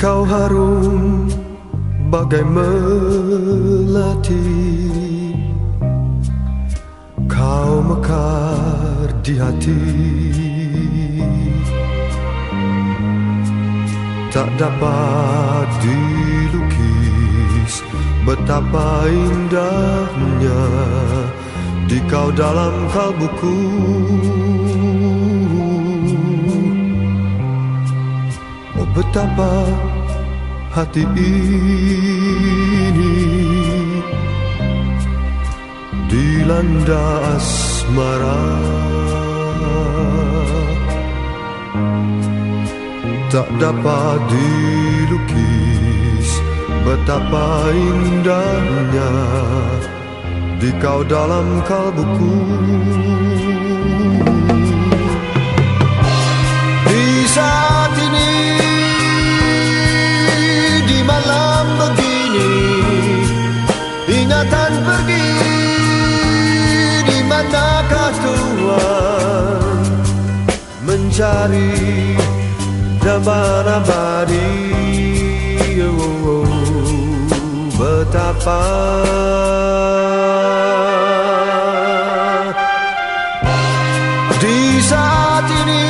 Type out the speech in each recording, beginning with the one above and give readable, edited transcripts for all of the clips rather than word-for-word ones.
Kau harum bagai melati, kau mekar di hati. Tak dapat dilukis betapa indahnya di kau dalam kalbuku. Oh betapa hati ini dilanda asmara. Tak dapat dilukis betapa indahnya di kau dalam kalbuku. Di saat ini, di malam begini, ingatan pergi. Di manakah Tuhan mencari zaman abadi? Betapa di saat ini,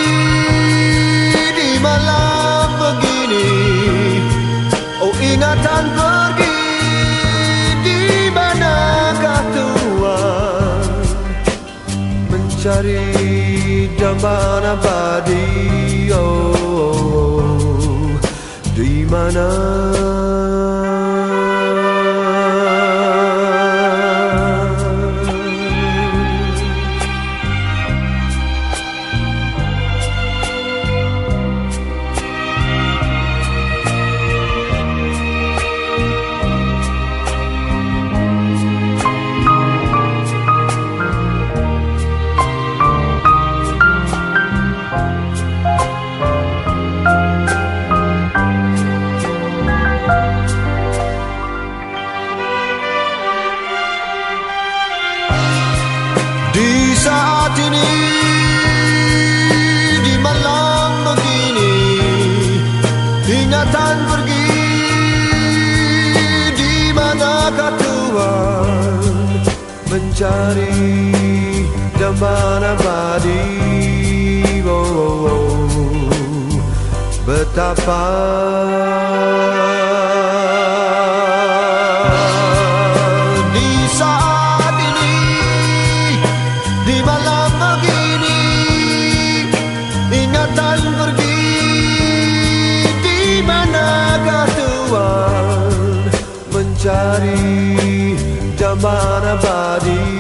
di malam begini, oh ingatan pergi. Di manakah Tuhan mencari zaman abadi? Oh, di mana? Di saat ini, di malam begini, ingatan pergi. Di manakah Tuhan mencari zaman abadi? Oh, betapa di saat ini, di malam begini, ingatan pergi. Di manakah Tuhan mencari zaman abadi?